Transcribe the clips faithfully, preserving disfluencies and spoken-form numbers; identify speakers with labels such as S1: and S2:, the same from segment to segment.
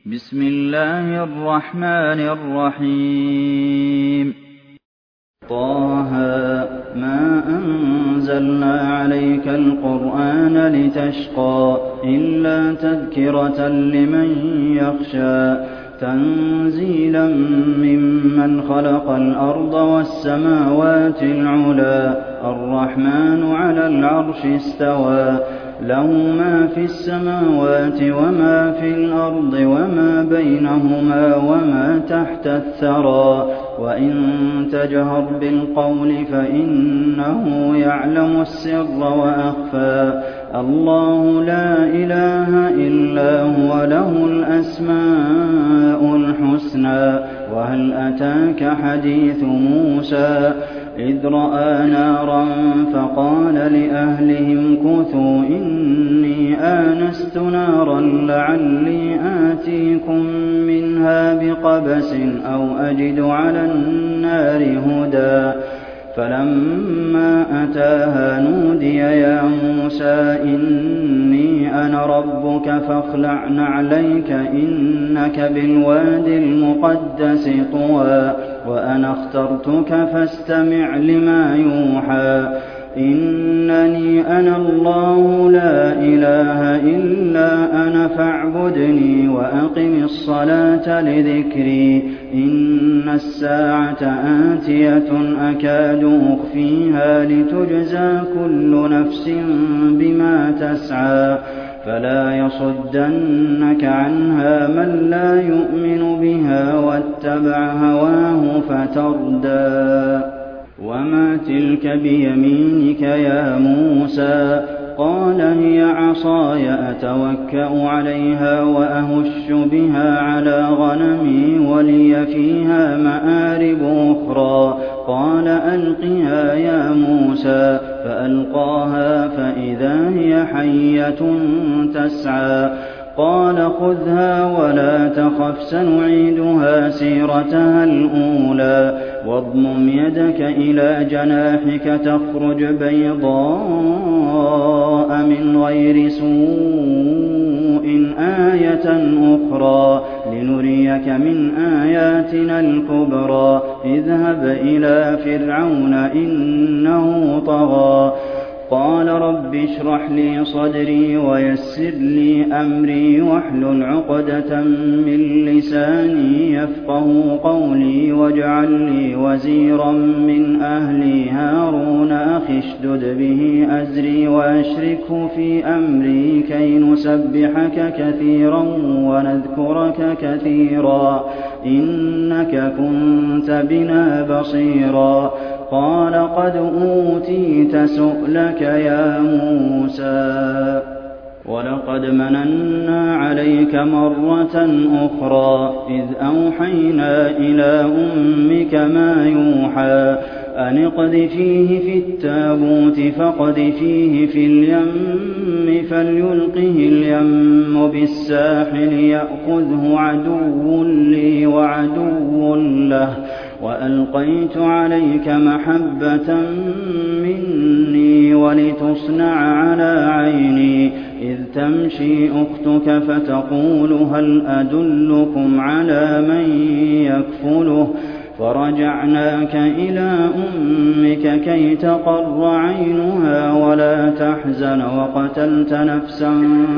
S1: بسم الله الرحمن الرحيم طه ما أنزلنا عليك القرآن لتشقى إلا تذكرة لمن يخشى تنزيلا ممن خلق الأرض والسماوات العلى الرحمن على العرش استوى له ما في السماوات وما في الأرض وما بينهما وما تحت الثرى وإن تجهر بالقول فإنه يعلم السر وأخفى الله لا إله إلا هو له الأسماء الحسنى وهل أتاك حديث موسى إذ رأى نارا فقال لأهلهم كثوا إني آنست نارا لعلي آتيكم منها بقبس أو أجد على النار هدى فلما أتاها نودي يا موسى إني أنا ربك فاخلع نعليك إنك بالواد المقدس طوى وأنا اخترتك فاستمع لما يوحى إنني أنا الله لا إله إلا أنا فاعبدني وأقم الصلاة لذكري إن الساعة آتية أكاد أخفيها لتجزى كل نفس بما تسعى فلا يصدنك عنها من لا يؤمن بها واتبع هواه فتردى وما تلك بيمينك يا موسى قال هي عصاي أتوكأ عليها وأهش بها على غنمي ولي فيها مآرب أخرى قال ألقها يا موسى فألقاها فإذا هي حية تسعى قال خذها ولا تخف سنعيدها سيرتها الأولى واضمم يدك إلى جناحك تخرج بيضاء من غير سوء آية أخرى لنريك من آياتنا الكبرى اذهب إلى فرعون إنه طغى قال رب اشرح لي صدري ويسر لي أمري واحلل عقدة من لساني يفقه قولي واجعل لي وزيرا من أهلي هارون أخي اشدد به أزري وأشركه في أمري كي نسبحك كثيرا ونذكرك كثيرا إنك كنت بنا بصيرا قال قد أوتيت سؤلك يا موسى ولقد مننا عليك مرة أخرى إذ أوحينا إلى أمك ما يوحى أن اقذفيه في التابوت فاقذفيه في اليم فليلقه اليم بالساحل يأخذه عدو لي وعدو له وألقيت عليك محبة مني ولتصنع على عيني إذ تمشي أختك فتقول هل أدلكم على من يكفله فرجعناك إلى أمك كي تقر عينها ولا تحزن وقتلت نفسا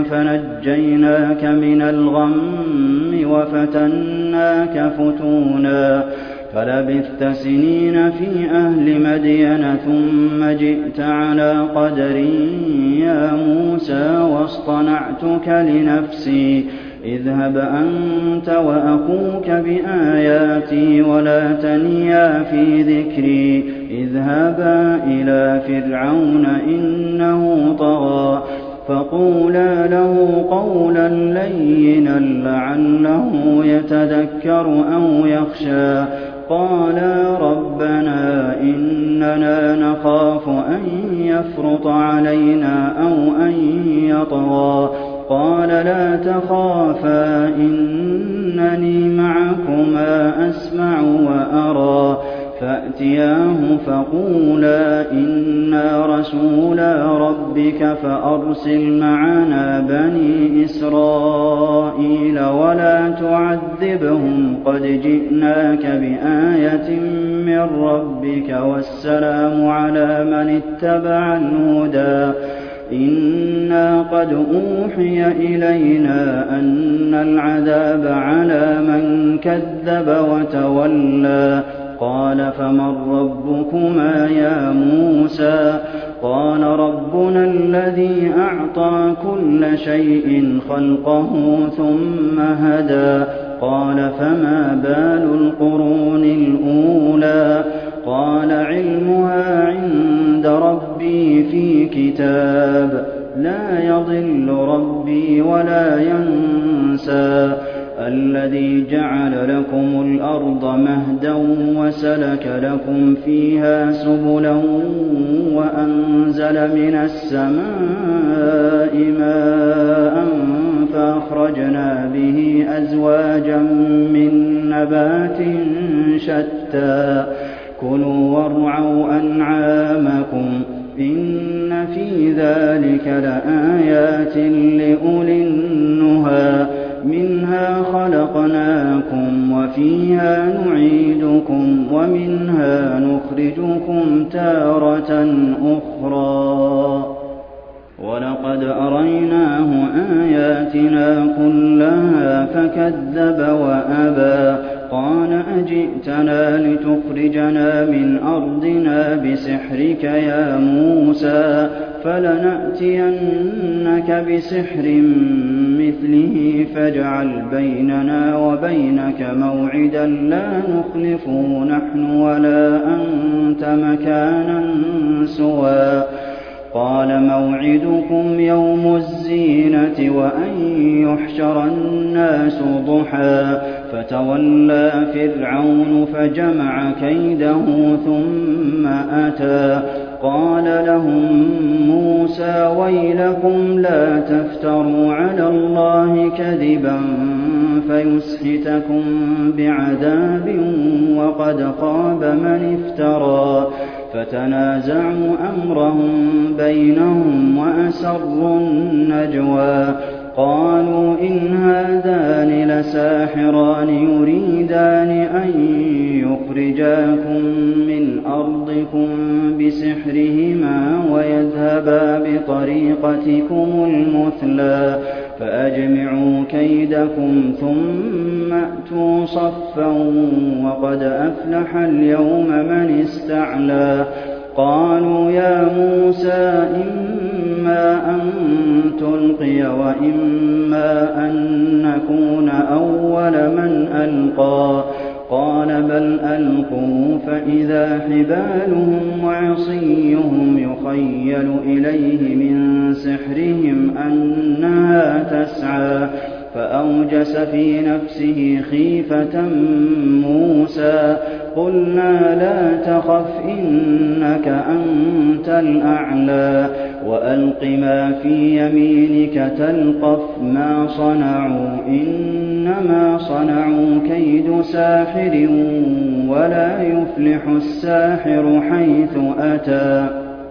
S1: فنجيناك من الغم وفتناك فتونا فلبثت سنين في أهل مدين ثم جئت على قدري يا موسى واصطنعتك لنفسي اذهب أنت وأخوك بآياتي ولا تنيا في ذكري اذهبا إلى فرعون إنه طغى فقولا له قولا لينا لعله يتذكر أو يخشى قالا ربنا إننا نخاف أن يفرط علينا أو أن يطغى قال لا تخافا إنني معكما أسمع وأرى فأتياه فقولا إنا رسولا رب ربك فأرسل معنا بني إسرائيل ولا تعذبهم قد جئناك بآية من ربك والسلام على من اتبع الهدى إنا قد أوحي إلينا أن العذاب على من كذب وتولى قال فمن ربكما يا موسى قال ربنا الذي أعطى كل شيء خلقه ثم هدى قال فما بال القرون الأولى قال علمها عند ربي في كتاب لا يضل ربي ولا ينسى الذي جعل لكم الأرض مهدا وسلك لكم فيها سبلا وأنزل من السماء ماء فأخرجنا به أزواجا من نبات شتى كلوا وارعوا أنعامكم إن في ذلك لآيات لأولي النهى منها خلقناكم وفيها نعيدكم ومنها نخرجكم تارة أخرى ولقد أريناه آياتنا كلها فكذب وأبى قال أجئتنا لتخرجنا من أرضنا بسحرك يا موسى فلنأتينك بسحر مثله فاجعل بيننا وبينك موعدا لا نخلفه نحن ولا أنت مكانا سوى قال موعدكم يوم الزينة وأن يحشر الناس ضحى فتولى فرعون فجمع كيده ثم أتى قال لهم موسى ويلكم لا تفتروا على الله كذبا فيسحتكم بعذاب وقد خاب من افترى فتنازعوا أمرهم بينهم وأسروا النجوى قالوا إن هذان لساحران يريدان أن يخرجاكم من أرضكم بسحرهما ويذهبا بطريقتكم المثلى فأجمعوا كيدكم ثم أتوا صفا وقد أفلح اليوم من استعلى قالوا يا موسى إما أن تلقي وإما أن نكون أول من ألقى قال بل ألقوا فإذا حبالهم وعصيهم يخيل إليه من سحرهم أنها تسعى فأوجس في نفسه خيفة موسى قلنا لا تخف إنك أنت الأعلى وألق ما في يمينك تلقف ما صنعوا إنما صنعوا كيد ساحر ولا يفلح الساحر حيث أتى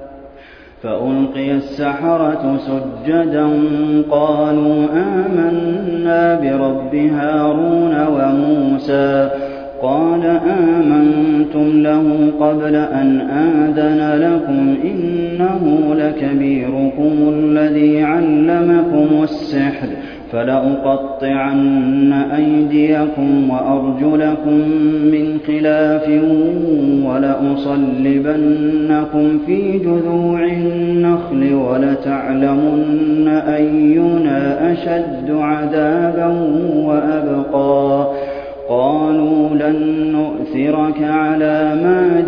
S1: فألقي السحرة سجدا قالوا آمنا برب هارون وموسى قال آمنتم له قبل أن آذن لكم إنه لكبيركم الذي علمكم السحر فلأقطعن أيديكم وأرجلكم من خلاف ولأصلبنكم في جذوع النخل ولتعلمن أينا أشد عذابا وأبقى قالوا لن نؤثرك على ما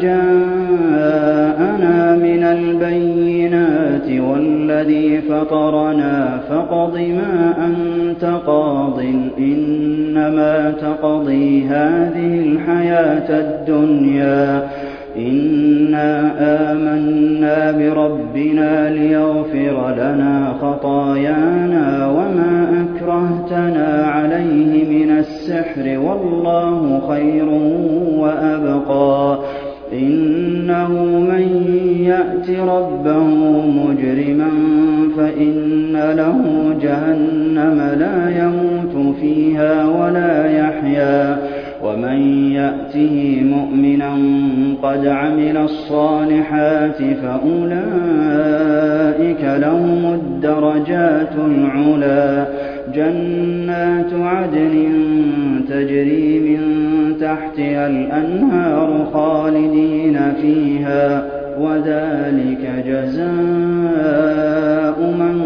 S1: جاءنا من البينات والذي فطرنا فاقض ما أنت قاض إنما تقضي هذه الحياة الدنيا إنا آمنا بربنا ليغفر لنا خطايانا وما أكرهتنا عليه من السحر والله خير وأبقى إنه من يَأْتِ رَبَّهُ مُجْرِمًا فَإِنَّ لَهُ جَهَنَّمَ لَا يَمُوتُ فِيهَا وَلَا يَحْيَىٰ وَمَن يَأْتِهِ مُؤْمِنًا قَدْ عَمِلَ الصَّالِحَاتِ فَأُولَٰئِكَ لَهُمُ الدَّرَجَاتُ الْعُلَىٰ جَنَّاتُ عَدْنٍ تَجْرِي مِن تَحْتِهَا الْأَنْهَارُ خَالِدِينَ فِيهَا ۚ وَذَٰلِكَ جَزَاءُ مَن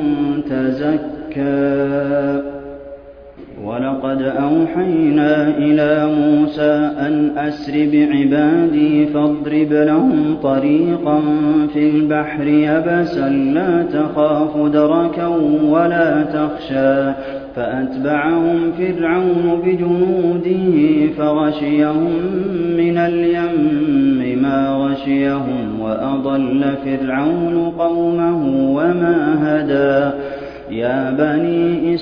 S1: تَزَكَّىٰ. وَلَقَدْ أَوْحَيْنَا إِلَىٰ مُوسَىٰ أَنْ أَسْرِ بِعِبَادِي فَاضْرِبْ لَهُمْ طَرِيقًا فِي الْبَحْرِ يَبَسًا لَّا تَخَافُ دَرَكًا وَلَا تَخْشَىٰ فَأَتْبَعَهُمْ فِرْعَوْنُ بِجُنُودِهِ فَغَشِيَهُم مِّنَ الْيَمِّ مَا غَشِيَهُمْ وَأَضَلَّ فِرْعَوْنُ قَوْمَهُ وَمَا هَدَىٰ يَا بَنِي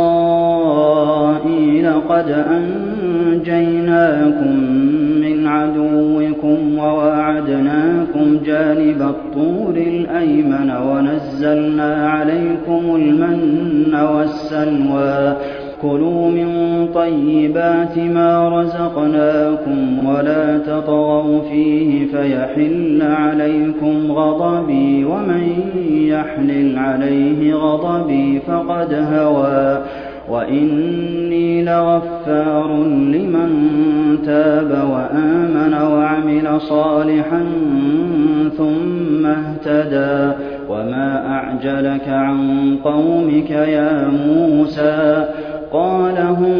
S1: إِسْرَائِيلَ قَدْ أَنجَيْنَاكُم مِّنْ عَدُوِّكُمْ وَوَاعَدْنَاكُمْ جَانِبَ الطُّورِ الْأَيْمَنَ وَنَزَّلْنَا عَلَيْكُمُ الْمَنَّ وَالسَّلْوَىٰ كُلُوا مِن طَيِّبَاتِ مَا رَزَقْنَاكُمْ وَلَا تَطْغَوْا فِيهِ فَيَحِلَّ عَلَيْكُمْ غَضَبِي وَمَن يَحْلِلْ عَلَيْهِ غَضَبِي فَقَدْ هَوَىٰ وَإِنِّي لَغَفَّارٌ لِّمَن تَابَ وَآمَنَ وَعَمِلَ صَالِحًا ثُمَّ اهْتَدَىٰ وَمَا أَعْجَلَكَ عَن قَوْمِكَ يَا مُوسَىٰ قَالَ هُمْ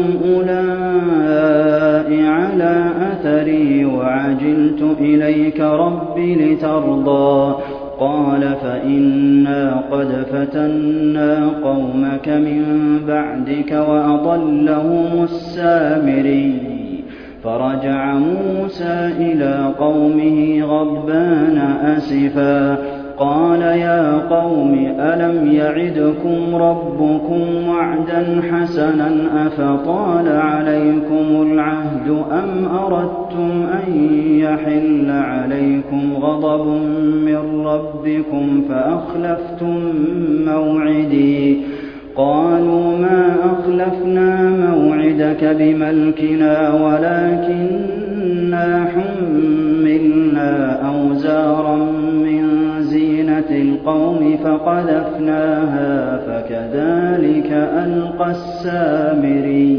S1: أُولَاءِ عَلَىٰ أَثَرِي وَعَجِلْتُ إِلَيْكَ رَبِّ لِتَرْضَىٰ قَالَ فَإِنَّا قَدْ فَتَنَّا قَوْمَكَ مِن بَعْدِكَ وَأَضَلَّهُمُ السَّامِرِيُّ فَرَجَعَ مُوسَىٰ إِلَىٰ قَوْمِهِ غَضْبَانَ أَسِفًا قَالَ يَا قَوْمِ أَلَمْ يَعِدْكُمْ رَبُّكُمْ وَعْدًا حَسَنًا أَفَطَالَ عَلَيْكُمُ الْعَهْدُ أَمْ أَرَدتُّمْ أَن يَحِلَّ عَلَيْكُمْ غَضَبٌ مِّن رَّبِّكُمْ فَأَخْلَفْتُم مَّوْعِدِي قَالُوا مَا أَخْلَفْنَا مَوْعِدَكَ بِمَلْكِنَا وَلَٰكِنَّا حُمِّلْنَا أَوْزَارًا مِّن زِينَةِ الْقَوْمِ فَقَذَفْنَاهَا فَكَذَٰلِكَ أَلْقَى السَّامِرِيُّ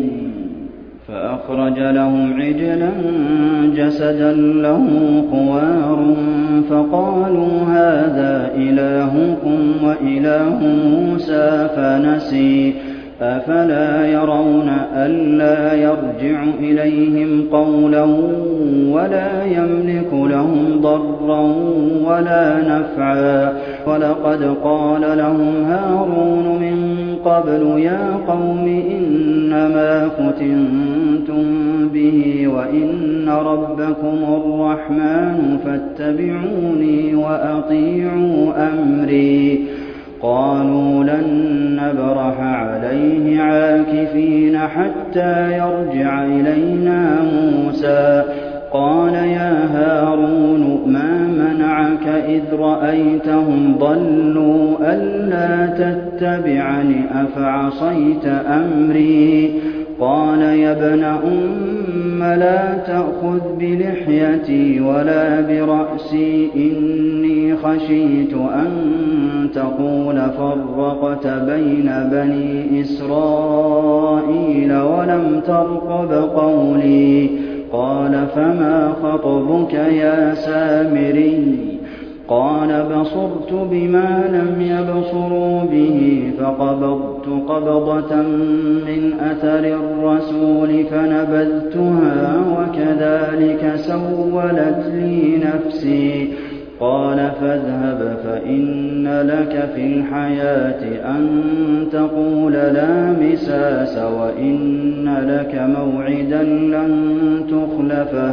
S1: فَأَخْرَجَ لَهُمْ عِجْلًا جَسَدًا لَّهُ خُوَارٌ فَقَالُوا هَٰذَا إِلَٰهُكُمْ وَإِلَٰهُ مُوسَىٰ فَنَسِيَ أَفَلَا يَرَوْنَ أَلَّا يَرْجِعُ إِلَيْهِمْ قَوْلًا وَلَا يَمْلِكُ لَهُمْ ضَرًّا وَلَا نَفْعًا وَلَقَدْ قَالَ لَهُمْ هَارُونُ مِن قَبْلُ يَا قَوْمِ إِنَّمَا فُتِنتُم بِهِ وَإِنَّ رَبَّكُمُ الرَّحْمَٰنُ فَاتَّبِعُونِي وَأَطِيعُوا أَمْرِي قَالُوا لَن نَّبْرَحَ عَلَيْهِ عَاكِفِينَ حَتَّىٰ يَرْجِعَ إِلَيْنَا مُوسَىٰ قَالَ يَا هَارُونُ مَا مَنَعَكَ إِذْ رَأَيْتَهُمْ ضَلُّوا أَلَّا تَتَّبِعَنِ أَفَعَصَيْتَ أَمْرِي قَالَ يَا ابْنَ أُمَّ لَا تَأْخُذْ بِلِحْيَتِي وَلَا بِرَأْسِي إِنِّي خَشِيتُ أَن تَقُولَ فَرَّقْتَ بَيْنَ بَنِي إِسْرَائِيلَ وَلَمْ تَرْقُبْ قَوْلِي قَالَ فَمَا خَطْبُكَ يَا سَامِرِيُّ قَالَ بَصُرْتُ بِمَا لَمْ يَبْصُرُوا بِهِ فَقَبَضْتُ قَبْضَةً مِّنْ أَثَرِ الرَّسُولِ فَنَبَذْتُهَا وَكَذَٰلِكَ سَوَّلَتْ لِي نَفْسِي قَالَ فَاذْهَبْ فَإِنَّ لَكَ فِي الْحَيَاةِ أَن تَقُولَ لَا مِسَاسَ وَإِنَّ لَكَ مَوْعِدًا لَّن تُخْلَفَهُ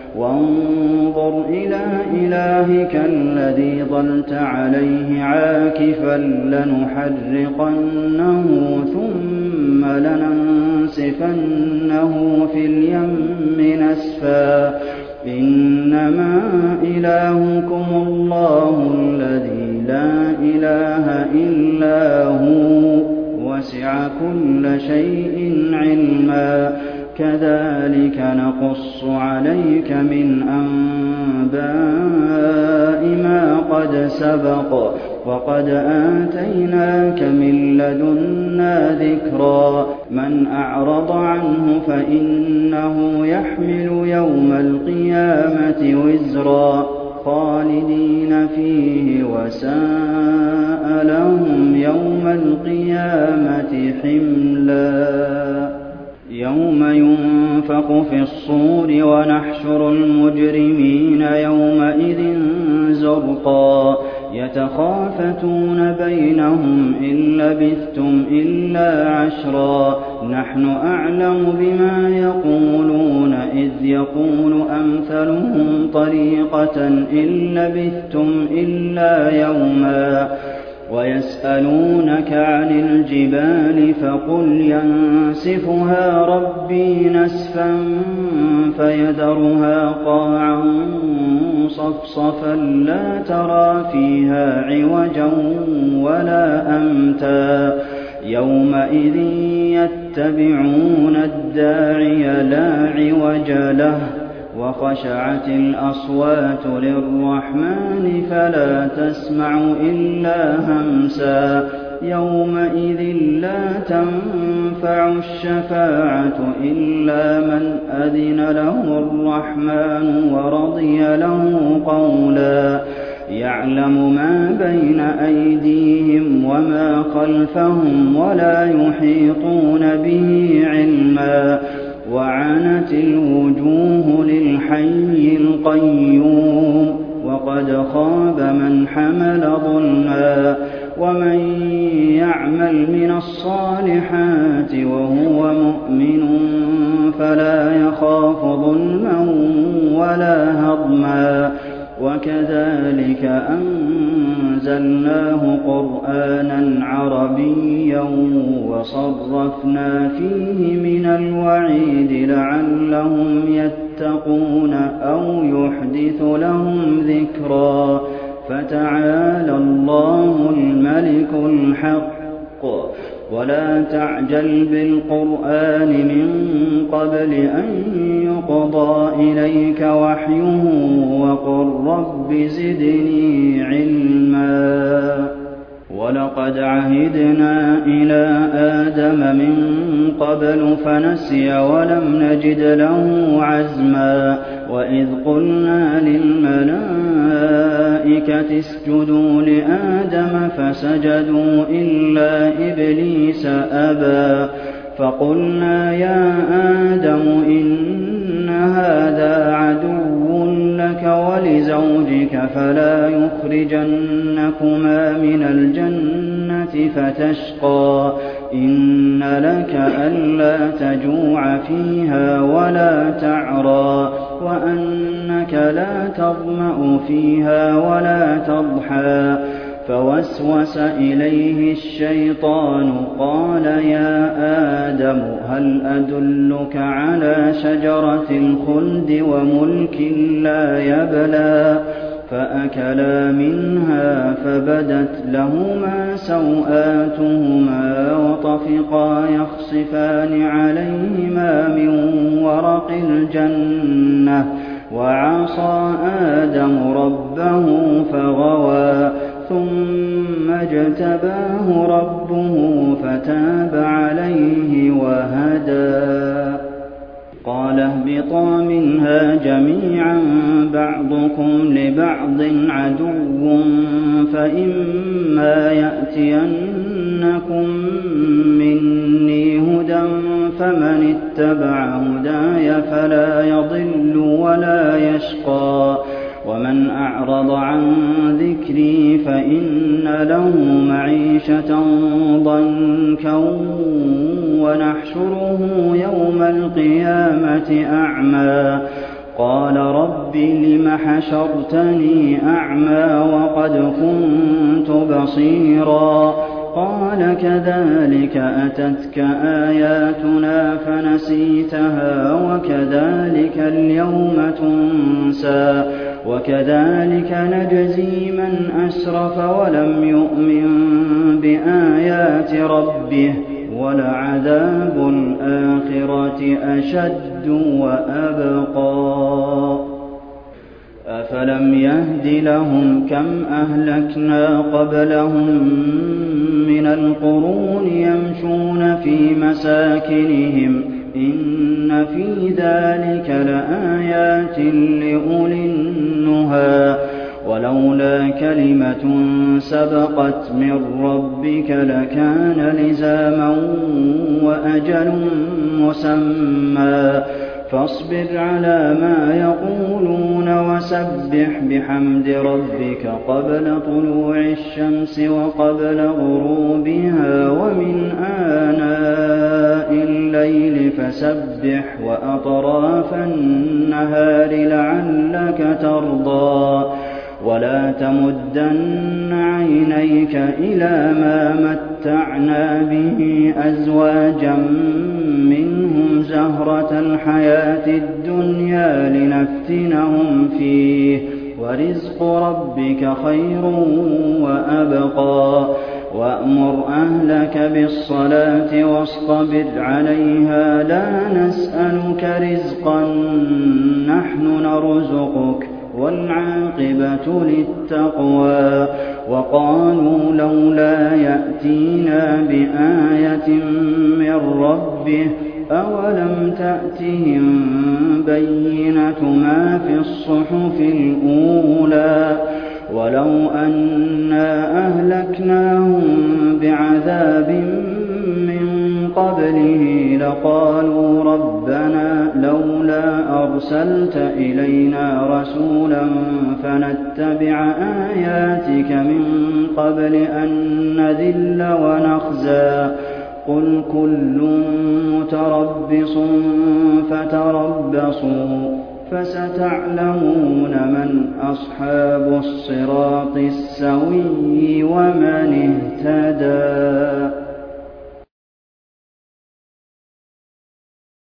S1: وَانظُرْ إِلَىٰ إِلَٰهِكَ الَّذِي ظَلْتَ عَلَيْهِ عَاكِفًا لَّنُحَرِّقَنَّهُ ثُمَّ لَنَنسِفَنَّهُ فِي الْيَمِّ نَسْفًا إِنَّهُ إنما إلهكم الله الذي لا إله إلا هو وسع كل شيء علما كذلك نقص عليك من أنباء ما قد سبق وقد آتيناك من لدنا ذكرا من أعرض عنه فإنه يحمل يوم القيامة وزرا خالدين فيه وساء لهم يوم القيامة حملا يوم ينفخ في الصور ونحشر المجرمين يومئذ زرقا يتخافتون بينهم إن لبثتم إلا عشرا نحن أعلم بما يقولون إذ يقول أمثلهم طريقة إن لبثتم إلا يوما ويسألونك عن الجبال فقل ينسفها ربي نسفا فيذرها قاعا صفصفا لا ترى فيها عوجا ولا أمتا يومئذ يتبعون الداعي لا عوج له وخشعت الأصوات للرحمن فلا تسمع إلا همسا يومئذ لا تنفع الشفاعة إلا من أذن له الرحمن ورضي له قولا يعلم ما بين أيديهم وما خلفهم ولا يحيطون به علما وعنت الوجوه للحي القيوم وقد خاب من حمل ظلما ومن يعمل من الصالحات وهو مؤمن فلا يخاف ظلما ولا هضما وكذلك أنزلناه قرآنا عربيا وصرفنا فيه من الوعيد لعلهم يتقون أو يحدث لهم ذكرا فتعالى الله الملك الحق ولا تعجل بالقرآن من قبل أن يقضى إليك وحيه وقل رب زدني علما ولقد عهدنا إلى آدم من قبل فنسي ولم نجد له عزما وإذ قلنا للملائكة اسجدوا لآدم فسجدوا إلا إبليس أبى فقلنا يا آدم إن هذا عدو لك ولزوجك فلا يخرجنكما من الجنة فتشقى إن لك ألا تجوع فيها ولا تعرى وأنك لا تظمأ فيها ولا تضحى فوسوس إليه الشيطان قال يا آدم هل أدلك على شجرة الخلد وملك لا يبلى فأكلا منها فبدت لهما سوآتهما وطفقا يخصفان عليهما من ورق الجنة وعصى آدم ربه فغوى ثم اجتباه ربه فتاب عليه وهدى قال اهبطا منها جميعا بعضكم لبعض عدو فإما يأتينكم مني هدى فمن اتبع هداي فلا يضل ولا يشقى ومن أعرض عن ذكري فإن له معيشة ضنكا ونحشره يوم القيامة أعمى قال رب لم حشرتني أعمى وقد كنت بصيرا قَالَ كَذَٰلِكَ أَتَتْكَ آيَاتُنَا فَنَسِيتَهَا وَكَذَٰلِكَ الْيَوْمَ تُنسَىٰ وَكَذَٰلِكَ نَجْزِي مَنْ أَسْرَفَ وَلَمْ يُؤْمِن بِآيَاتِ رَبِّهِ ۚ وَلَعَذَابُ الْآخِرَةِ أَشَدُّ وَأَبْقَىٰ أَفَلَمْ يَهْدِ لَهُمْ كَمْ أَهْلَكْنَا قَبْلَهُم مِّنَ الْقُرُونِ يَمْشُونَ فِي مَسَاكِنِهِمْ ۗ إِنَّ فِي ذَٰلِكَ لَآيَاتٍ لِّأُولِي النُّهَىٰ وَلَوْلَا كَلِمَةٌ سَبَقَتْ مِن رَّبِّكَ لَكَانَ لِزَامًا وَأَجَلٌ مُّسَمًّى فاصبر على ما يقولون وسبح بحمد ربك قبل طلوع الشمس وقبل غروبها ومن آناء الليل فسبح وأطراف النهار لعلك ترضى ولا تمدن عينيك إلى ما متعنا به أزواجا منهم زهرة الحياة الدنيا لنفتنهم فيه ورزق ربك خير وأبقى وأمر أهلك بالصلاة واصطبر عليها لا نسألك رزقا نحن نرزقك والعاقبة للتقوى وقالوا لولا يأتينا بآية من ربه أولم تأتهم بينة ما في الصحف الأولى ولو أنا أهلكناهم بعذاب من قبله لقالوا ربنا لولا أرسلت إلينا رسولا فنتبع آياتك من قبل أن نذل ونخزى قل كل متربص فتربصوا فستعلمون من أصحاب الصراط السوي ومن اهتدى.